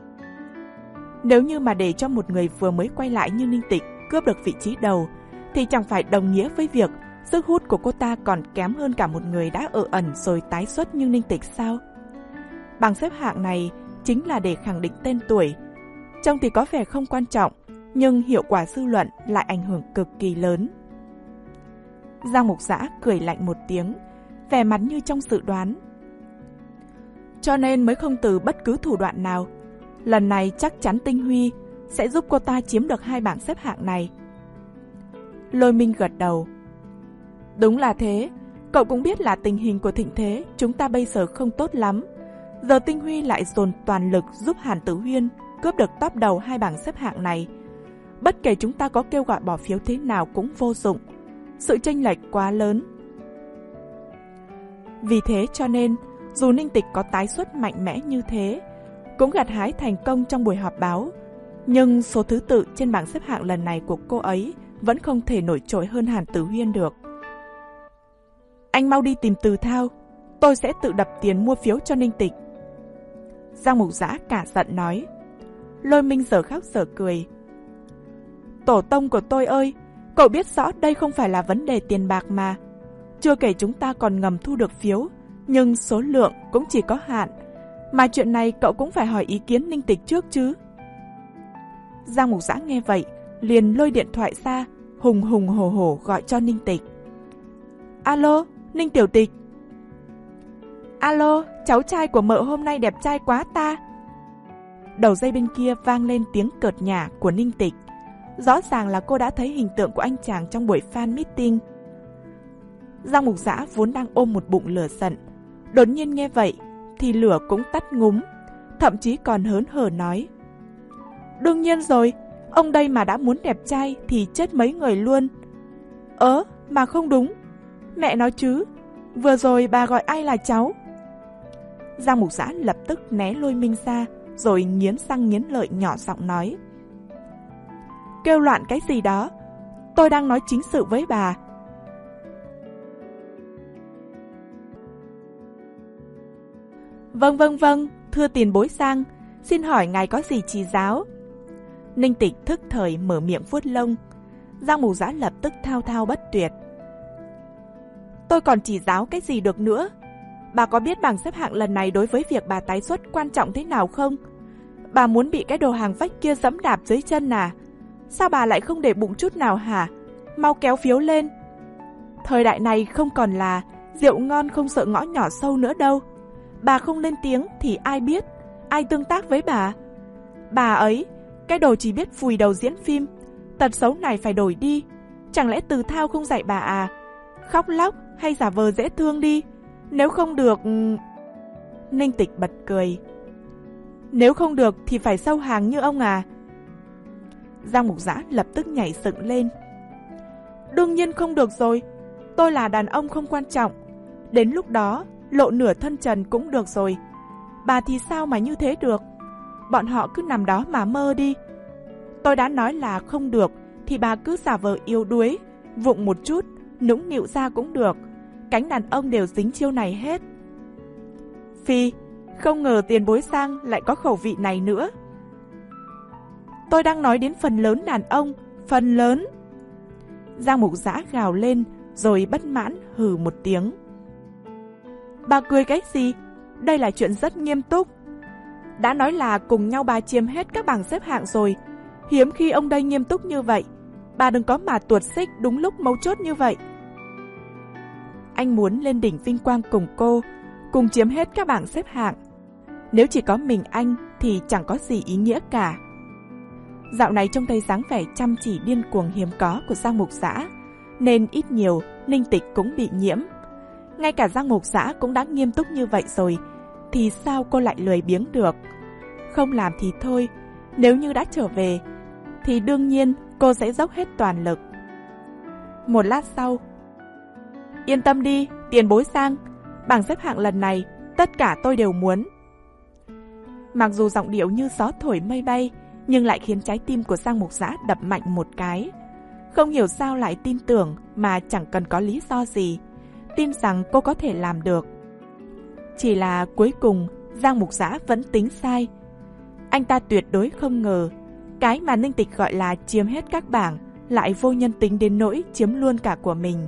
[SPEAKER 1] Nếu như mà để cho một người vừa mới quay lại như Ninh Tịch cướp được vị trí đầu, thì chẳng phải đồng nghĩa với việc sức hút của cô ta còn kém hơn cả một người đã ở ẩn rồi tái xuất như Ninh Tịch sao? Bảng xếp hạng này chính là để khẳng định tên tuổi. Trông thì có vẻ không quan trọng, nhưng hiệu quả dư luận lại ảnh hưởng cực kỳ lớn. Giang Mục Dã cười lạnh một tiếng, vẻ mặt như trong dự đoán. Cho nên mới không từ bất cứ thủ đoạn nào. Lần này chắc chắn Tinh Huy sẽ giúp cô ta chiếm được hai bảng xếp hạng này. Lôi Minh gật đầu. Đúng là thế, cậu cũng biết là tình hình của thịnh thế chúng ta bây giờ không tốt lắm. Giờ Tinh Huy lại dồn toàn lực giúp Hàn Tử Huyên cướp được top đầu hai bảng xếp hạng này. Bất kể chúng ta có kêu gọi bỏ phiếu thế nào cũng vô dụng, sự chênh lệch quá lớn. Vì thế cho nên, dù Ninh Tịch có tái xuất mạnh mẽ như thế, cũng gặt hái thành công trong buổi họp báo, nhưng số thứ tự trên bảng xếp hạng lần này của cô ấy vẫn không thể nổi trội hơn Hàn Tử Huyên được. Anh mau đi tìm Từ Thao, tôi sẽ tự đập tiền mua phiếu cho Ninh Tịch. Giang Mục Dã cả giận nói. Lôi Minh giờ khóc giờ cười. Tổ tông của tôi ơi, cậu biết rõ đây không phải là vấn đề tiền bạc mà. Chưa kể chúng ta còn ngầm thu được phiếu, nhưng số lượng cũng chỉ có hạn. Mà chuyện này cậu cũng phải hỏi ý kiến Ninh Tịch trước chứ. Giang Mục Giã nghe vậy, liền lôi điện thoại ra, hùng hùng hổ hổ gọi cho Ninh Tịch. Alo, Ninh Tiểu Tịch. Alo, cháu trai của mợ hôm nay đẹp trai quá ta. Đầu dây bên kia vang lên tiếng cợt nhả của Ninh Tịch. Rõ ràng là cô đã thấy hình tượng của anh chàng trong buổi fan meeting. Giang Mục Giã vốn đang ôm một bụng lửa giận, đột nhiên nghe vậy thì lửa cũng tắt ngúm, thậm chí còn hớn hở nói. Đương nhiên rồi, ông đây mà đã muốn đẹp trai thì chết mấy người luôn. Ớ, mà không đúng. Mẹ nói chứ, vừa rồi bà gọi ai là cháu? Giang Mục Giã lập tức né Lôi Minh ra, rồi nghiến răng nghiến lợi nhỏ giọng nói. Kêu loạn cái gì đó, tôi đang nói chính sự với bà. Vâng vâng vâng, thưa tiền bối Giang, xin hỏi ngài có gì chỉ giáo? Ninh Tịch thức thời mở miệng vuốt lông. Giang Mục Giã lập tức thao thao bất tuyệt. Tôi còn chỉ giáo cái gì được nữa? Bà có biết bảng xếp hạng lần này đối với việc bà tái xuất quan trọng thế nào không? Bà muốn bị cái đồ hàng vách kia giẫm đạp dưới chân à? Sao bà lại không để bụng chút nào hả? Mau kéo phiếu lên. Thời đại này không còn là rượu ngon không sợ ngõ nhỏ sâu nữa đâu. Bà không lên tiếng thì ai biết, ai tương tác với bà? Bà ấy, cái đồ chỉ biết phùi đầu diễn phim, tật xấu này phải đổi đi. Chẳng lẽ Từ Thao không dạy bà à? Khóc lóc hay giả vờ dễ thương đi. Nếu không được... Ninh Tịch bật cười. Nếu không được thì phải sâu hàng như ông à? Giang Mục Giã lập tức nhảy dựng lên. Đương nhiên không được rồi. Tôi là đàn ông không quan trọng. Đến lúc đó lộ nửa thân trần cũng được rồi. Bà thì sao mà như thế được? Bọn họ cứ nằm đó mà mơ đi. Tôi đã nói là không được thì bà cứ giả vờ yếu đuối, vụng một chút, nũng nịu ra cũng được. Cánh đàn ông đều dính chiêu này hết. Phi, không ngờ tiền bối Giang lại có khẩu vị này nữa. Tôi đang nói đến phần lớn đàn ông, phần lớn. Giang Mục Giã gào lên rồi bất mãn hừ một tiếng. Bà cười cái gì? Đây là chuyện rất nghiêm túc. Đã nói là cùng nhau bà chiếm hết các bảng xếp hạng rồi. Hiếm khi ông đây nghiêm túc như vậy. Bà đừng có mà tuột xích đúng lúc mấu chốt như vậy. Anh muốn lên đỉnh vinh quang cùng cô, cùng chiếm hết các bảng xếp hạng. Nếu chỉ có mình anh thì chẳng có gì ý nghĩa cả. Dạo này trông thấy dáng vẻ chăm chỉ điên cuồng hiếm có của Giang Mục Giã, nên ít nhiều Ninh Tịch cũng bị nhiễm. Ngay cả Giang Mục Giã cũng đã nghiêm túc như vậy rồi, thì sao cô lại lười biếng được? Không làm thì thôi, nếu như đã trở về, thì đương nhiên cô sẽ dốc hết toàn lực. Một lát sau, yên tâm đi, tiền bối Giang, bảng xếp hạng lần này, tất cả tôi đều muốn. Mặc dù giọng điệu như gió thổi mây bay, nhưng lại khiến trái tim của Giang Mục Giã đập mạnh một cái. Không hiểu sao lại tin tưởng mà chẳng cần có lý do gì, tin rằng cô có thể làm được. Chỉ là cuối cùng Giang Mục Giã vẫn tính sai. Anh ta tuyệt đối không ngờ cái mà Ninh Tịch gọi là chiếm hết các bảng lại vô nhân tính đến nỗi chiếm luôn cả của mình.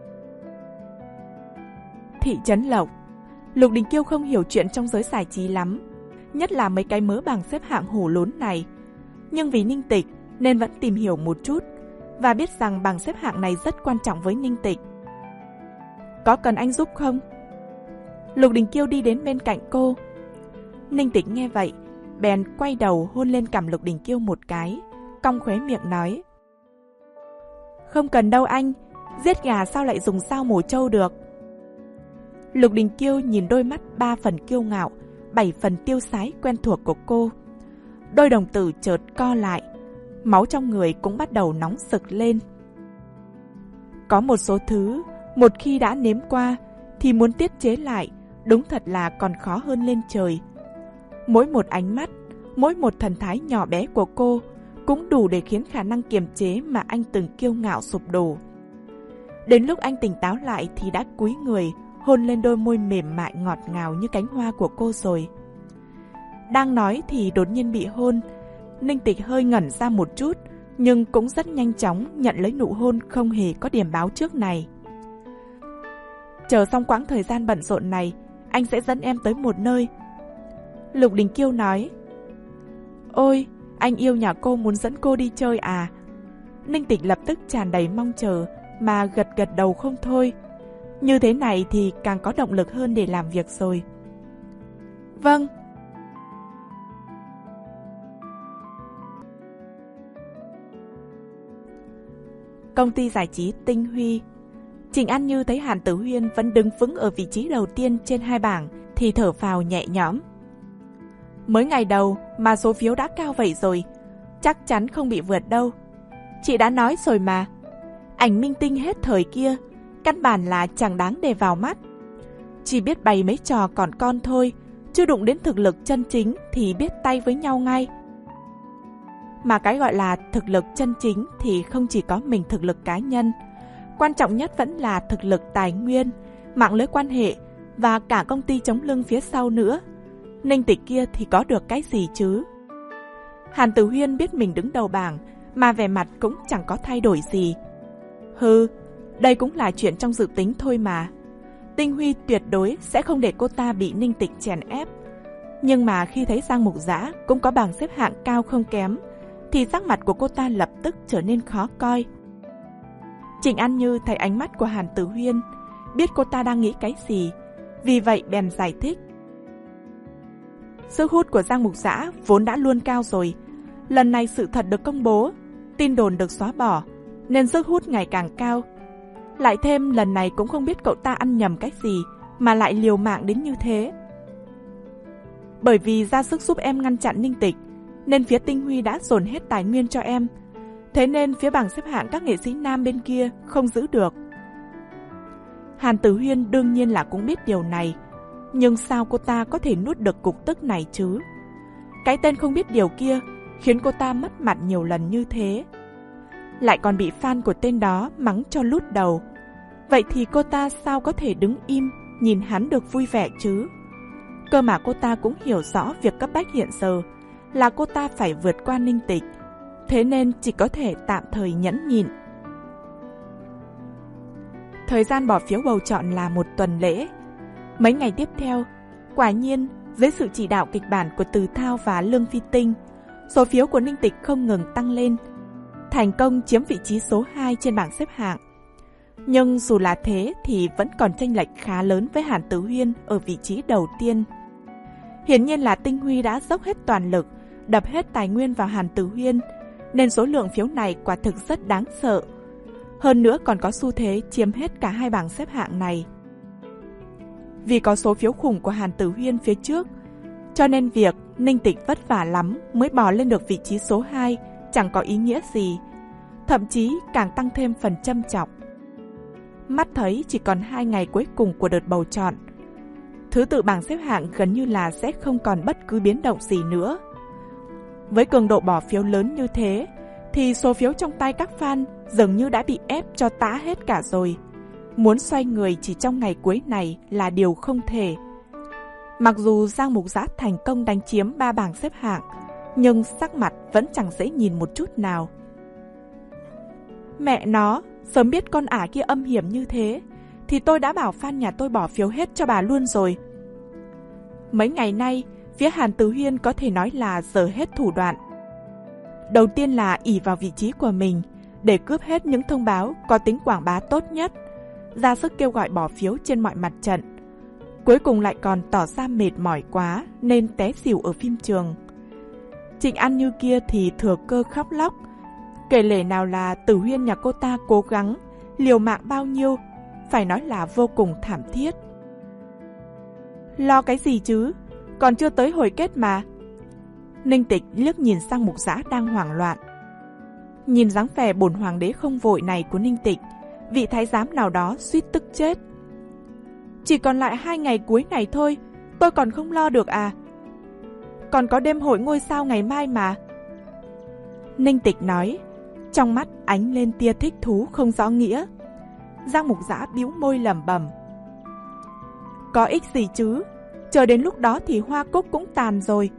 [SPEAKER 1] Thị trấn Lộc. Lục Đình Kiêu không hiểu chuyện trong giới giải trí lắm, nhất là mấy cái mớ bảng xếp hạng hổ lốn này. Nhưng vì Ninh Tịch nên vẫn tìm hiểu một chút và biết rằng bảng xếp hạng này rất quan trọng với Ninh Tịch. Có cần anh giúp không? Lục Đình Kiêu đi đến bên cạnh cô. Ninh Tịch nghe vậy, bèn quay đầu hôn lên cằm Lục Đình Kiêu một cái, cong khóe miệng nói. Không cần đâu anh, giết gà sao lại dùng dao mổ trâu được. Lục Đình Kiêu nhìn đôi mắt ba phần kiêu ngạo, bảy phần tiêu sái quen thuộc của cô. Đôi đồng tử chợt co lại, máu trong người cũng bắt đầu nóng sực lên. Có một số thứ, một khi đã nếm qua, thì muốn tiết chế lại, đúng thật là còn khó hơn lên trời. Mỗi một ánh mắt, mỗi một thần thái nhỏ bé của cô cũng đủ để khiến khả năng kiềm chế mà anh từng kiêu ngạo sụp đổ. Đến lúc anh tỉnh táo lại thì đã cúi người, hôn lên đôi môi mềm mại ngọt ngào như cánh hoa của cô rồi. Đang nói thì đột nhiên bị hôn. Ninh Tịch hơi ngẩn ra một chút, nhưng cũng rất nhanh chóng nhận lấy nụ hôn không hề có điểm báo trước này. " Chờ xong quãng thời gian bận rộn này, anh sẽ dẫn em tới một nơi. Lục Đình Kiêu nói, ôi, anh yêu nhà cô muốn dẫn cô đi chơi à? Ninh Tịch lập tức tràn đầy mong chờ mà gật gật đầu không thôi. Như thế này thì càng có động lực hơn để làm việc rồi. Vâng. Công ty giải trí Tinh Huy. Trình An Như thấy Hàn Tử Huyên vẫn đứng vững ở vị trí đầu tiên trên hai bảng thì thở phào nhẹ nhõm. Mới ngày đầu mà số phiếu đã cao vậy rồi, chắc chắn không bị vượt đâu. Chị đã nói rồi mà, ảnh minh tinh hết thời kia, căn bản là chẳng đáng để vào mắt. Chỉ biết bày mấy trò còn con thôi, chưa đụng đến thực lực chân chính thì biết tay với nhau ngay. Mà cái gọi là thực lực chân chính thì không chỉ có mình thực lực cá nhân, quan trọng nhất vẫn là thực lực tài nguyên, mạng lưới quan hệ và cả công ty chống lưng phía sau nữa. Ninh Tịch kia thì có được cái gì chứ? Hàn Tử Huyên biết mình đứng đầu bảng mà vẻ mặt cũng chẳng có thay đổi gì. Hừ, đây cũng là chuyện trong dự tính thôi mà. Tinh Huy tuyệt đối sẽ không để cô ta bị Ninh Tịch chèn ép. Nhưng mà khi thấy Giang Mục Dã cũng có bảng xếp hạng cao không kém, thì sắc mặt của cô ta lập tức trở nên khó coi. Trình An Như thấy ánh mắt của Hàn Tử Huyên, biết cô ta đang nghĩ cái gì, vì vậy bèn giải thích. Sức hút của Giang Mục Dã vốn đã luôn cao rồi. Lần này sự thật được công bố, tin đồn được xóa bỏ, nên sức hút ngày càng cao. Lại thêm lần này cũng không biết cậu ta ăn nhầm cái gì mà lại liều mạng đến như thế. Bởi vì ra sức giúp em ngăn chặn Ninh Tịch, nên phía Tinh Huy đã dồn hết tài nguyên cho em. Thế nên phía bảng xếp hạng các nghệ sĩ nam bên kia không giữ được. Hàn Tử Huyên đương nhiên là cũng biết điều này, nhưng sao cô ta có thể nuốt được cục tức này chứ? Cái tên không biết điều kia khiến cô ta mất mặt nhiều lần như thế, lại còn bị fan của tên đó mắng cho lút đầu. Vậy thì cô ta sao có thể đứng im nhìn hắn được vui vẻ chứ? Cơ mà cô ta cũng hiểu rõ việc cấp bách hiện giờ là cô ta phải vượt qua Ninh Tịch, thế nên chỉ có thể tạm thời nhẫn nhịn. Thời gian bỏ phiếu bầu chọn là một tuần lễ. Mấy ngày tiếp theo, quả nhiên dưới sự chỉ đạo kịch bản của Từ Thao và Lương Phi Tinh, số phiếu của Ninh Tịch không ngừng tăng lên, thành công chiếm vị trí số hai trên bảng xếp hạng. Nhưng dù là thế thì vẫn còn chênh lệch khá lớn với Hàn Tử Huyên ở vị trí đầu tiên. Hiển nhiên là Tinh Huy đã dốc hết toàn lực, đập hết tài nguyên vào Hàn Tử Huyên, nên số lượng phiếu này quả thực rất đáng sợ. Hơn nữa còn có xu thế chiếm hết cả hai bảng xếp hạng này. Vì có số phiếu khủng của Hàn Tử Huyên phía trước, cho nên việc Ninh Tịch vất vả lắm mới bò lên được vị trí số hai chẳng có ý nghĩa gì, thậm chí càng tăng thêm phần châm chọc. Mắt thấy chỉ còn hai ngày cuối cùng của đợt bầu chọn, thứ tự bảng xếp hạng gần như là sẽ không còn bất cứ biến động gì nữa. Với cường độ bỏ phiếu lớn như thế, thì số phiếu trong tay các fan dường như đã bị ép cho tã hết cả rồi. Muốn xoay người chỉ trong ngày cuối này là điều không thể. Mặc dù Giang Mục Dã thành công đánh chiếm ba bảng xếp hạng, nhưng sắc mặt vẫn chẳng dễ nhìn một chút nào. Mẹ nó, sớm biết con ả kia âm hiểm như thế, thì tôi đã bảo fan nhà tôi bỏ phiếu hết cho bà luôn rồi. Mấy ngày nay, phía Hàn Tử Huyên có thể nói là dở hết thủ đoạn. Đầu tiên là ỷ vào vị trí của mình, để cướp hết những thông báo có tính quảng bá tốt nhất, ra sức kêu gọi bỏ phiếu trên mọi mặt trận. Cuối cùng lại còn tỏ ra mệt mỏi quá nên té xỉu ở phim trường. Trình An Như kia thì thừa cơ khóc lóc, kể lể nào là Tử Huyên nhà cô ta cố gắng, liều mạng bao nhiêu, phải nói là vô cùng thảm thiết. Lo cái gì chứ, còn chưa tới hồi kết mà. Ninh Tịch liếc nhìn sang Mục Dã đang hoảng loạn. Nhìn dáng vẻ bổn hoàng đế không vội này của Ninh Tịch, vị thái giám nào đó suýt tức chết. Chỉ còn lại hai ngày cuối này thôi, tôi còn không lo được à? Còn có đêm hội ngôi sao ngày mai mà. Ninh Tịch nói, trong mắt ánh lên tia thích thú không rõ nghĩa. Giang Mục Dã bĩu môi lẩm bẩm. Có ích gì chứ, chờ đến lúc đó thì hoa cúc cũng tàn rồi.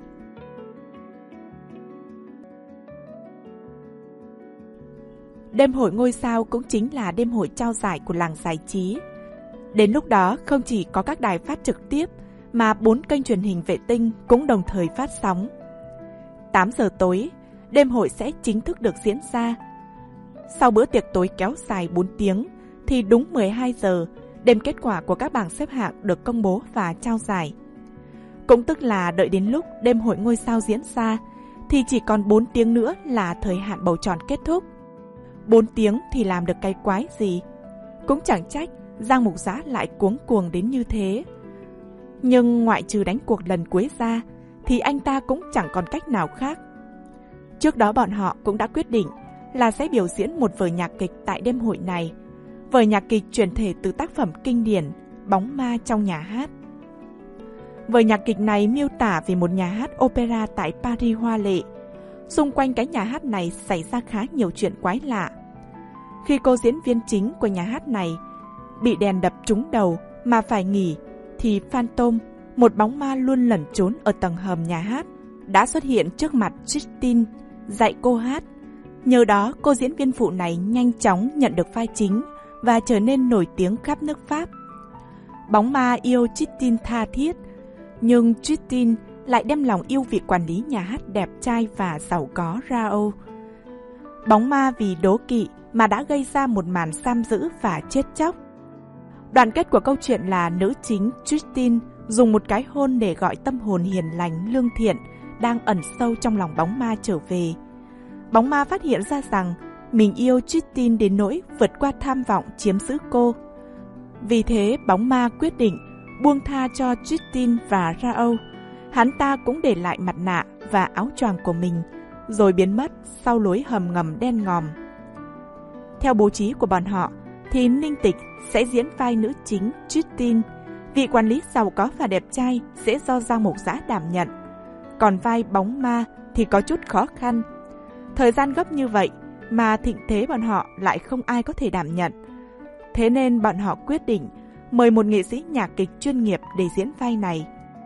[SPEAKER 1] Đêm hội ngôi sao cũng chính là đêm hội trao giải của làng giải trí. Đến lúc đó không chỉ có các đài phát trực tiếp, mà bốn kênh truyền hình vệ tinh cũng đồng thời phát sóng. tám giờ tối, đêm hội sẽ chính thức được diễn ra. Sau bữa tiệc tối kéo dài bốn tiếng, thì đúng mười hai giờ, đêm kết quả của các bảng xếp hạng được công bố và trao giải. Cũng tức là đợi đến lúc đêm hội ngôi sao diễn ra, thì chỉ còn bốn tiếng nữa là thời hạn bầu chọn kết thúc. bốn tiếng thì làm được cái quái gì? Cũng chẳng trách Giang Mục Giã lại cuống cuồng đến như thế. Nhưng ngoại trừ đánh cuộc lần cuối ra, thì anh ta cũng chẳng còn cách nào khác. Trước đó bọn họ cũng đã quyết định là sẽ biểu diễn một vở nhạc kịch tại đêm hội này. Vở nhạc kịch chuyển thể từ tác phẩm kinh điển Bóng ma trong nhà hát. Vở nhạc kịch này miêu tả về một nhà hát opera tại Paris hoa lệ. Xung quanh cái nhà hát này xảy ra khá nhiều chuyện quái lạ. Khi cô diễn viên chính của nhà hát này bị đèn đập trúng đầu mà phải nghỉ, thì Phantom, một bóng ma luôn lẩn trốn ở tầng hầm nhà hát, đã xuất hiện trước mặt Justine, dạy cô hát. Nhờ đó, cô diễn viên phụ này nhanh chóng nhận được vai chính và trở nên nổi tiếng khắp nước Pháp. Bóng ma yêu Justine tha thiết, nhưng Justine lại đem lòng yêu vị quản lý nhà hát đẹp trai và giàu có Raoul. Bóng ma vì đố kỵ mà đã gây ra một màn giam giữ và chết chóc. Đoạn kết của câu chuyện là nữ chính Justine dùng một cái hôn để gọi tâm hồn hiền lành, lương thiện đang ẩn sâu trong lòng bóng ma trở về. Bóng ma phát hiện ra rằng mình yêu Justine đến nỗi vượt qua tham vọng chiếm giữ cô. Vì thế, bóng ma quyết định buông tha cho Justine và Raoul. Hắn ta cũng để lại mặt nạ và áo choàng của mình, rồi biến mất sau lối hầm ngầm đen ngòm. Theo bố trí của bọn họ, thì Ninh Tịch sẽ diễn vai nữ chính Justine. Vị quản lý giàu có và đẹp trai sẽ do Giang Mục Giã đảm nhận. Còn vai bóng ma thì có chút khó khăn. Thời gian gấp như vậy mà thịnh thế bọn họ lại không ai có thể đảm nhận. Thế nên bọn họ quyết định mời một nghệ sĩ nhạc kịch chuyên nghiệp để diễn vai này.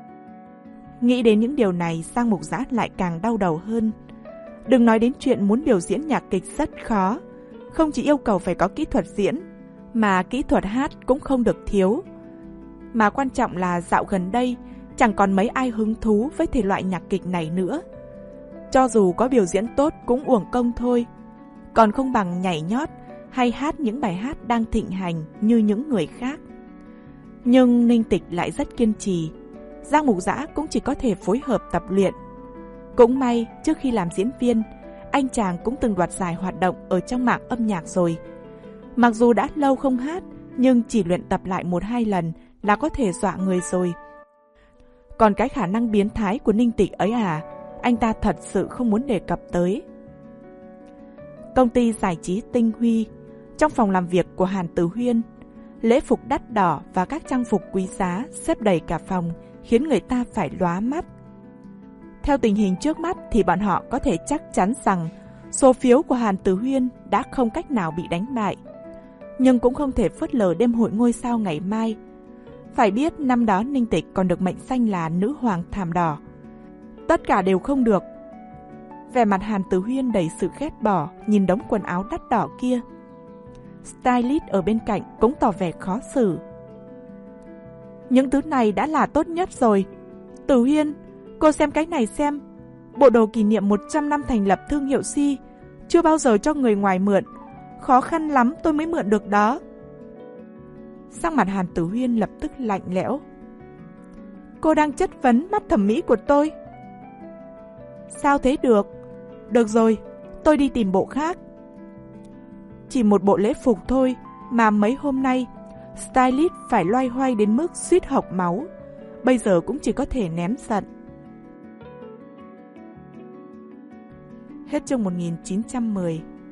[SPEAKER 1] Nghĩ đến những điều này, Giang Mục Giã lại càng đau đầu hơn. Đừng nói đến chuyện muốn biểu diễn nhạc kịch rất khó. Không chỉ yêu cầu phải có kỹ thuật diễn, mà kỹ thuật hát cũng không được thiếu. Mà quan trọng là dạo gần đây chẳng còn mấy ai hứng thú với thể loại nhạc kịch này nữa. Cho dù có biểu diễn tốt cũng uổng công thôi. Còn không bằng nhảy nhót hay hát những bài hát đang thịnh hành như những người khác. Nhưng Ninh Tịch lại rất kiên trì. Giang Mục Giã cũng chỉ có thể phối hợp tập luyện. Cũng may trước khi làm diễn viên, anh chàng cũng từng đoạt giải hoạt động ở trong mảng âm nhạc rồi. Mặc dù đã lâu không hát, nhưng chỉ luyện tập lại một hai lần là có thể dọa người rồi. Còn cái khả năng biến thái của Ninh Tịch ấy à, anh ta thật sự không muốn đề cập tới. Công ty giải trí Tinh Huy, trong phòng làm việc của Hàn Tử Huyên, lễ phục đắt đỏ và các trang phục quý giá xếp đầy cả phòng khiến người ta phải lóa mắt. Theo tình hình trước mắt thì bọn họ có thể chắc chắn rằng số phiếu của Hàn Tử Huyên đã không cách nào bị đánh bại. Nhưng cũng không thể phớt lờ đêm hội ngôi sao ngày mai. Phải biết năm đó Ninh Tịch còn được mệnh danh là nữ hoàng thảm đỏ. Tất cả đều không được. Vẻ mặt Hàn Tử Huyên đầy sự ghét bỏ nhìn đống quần áo đắt đỏ kia. Stylist ở bên cạnh cũng tỏ vẻ khó xử. Những thứ này đã là tốt nhất rồi. Tử Huyên, cô xem cái này xem. Bộ đồ kỷ niệm một trăm năm thành lập thương hiệu Si, chưa bao giờ cho người ngoài mượn. Khó khăn lắm tôi mới mượn được đó. Sắc mặt Hàn Tử Huyên lập tức lạnh lẽo. Cô đang chất vấn mắt thẩm mỹ của tôi. Sao thế được? Được rồi, tôi đi tìm bộ khác. Chỉ một bộ lễ phục thôi mà mấy hôm nay stylist phải loay hoay đến mức suýt hộc máu. Bây giờ cũng chỉ có thể nén giận. Hết chương một nghìn chín trăm mười.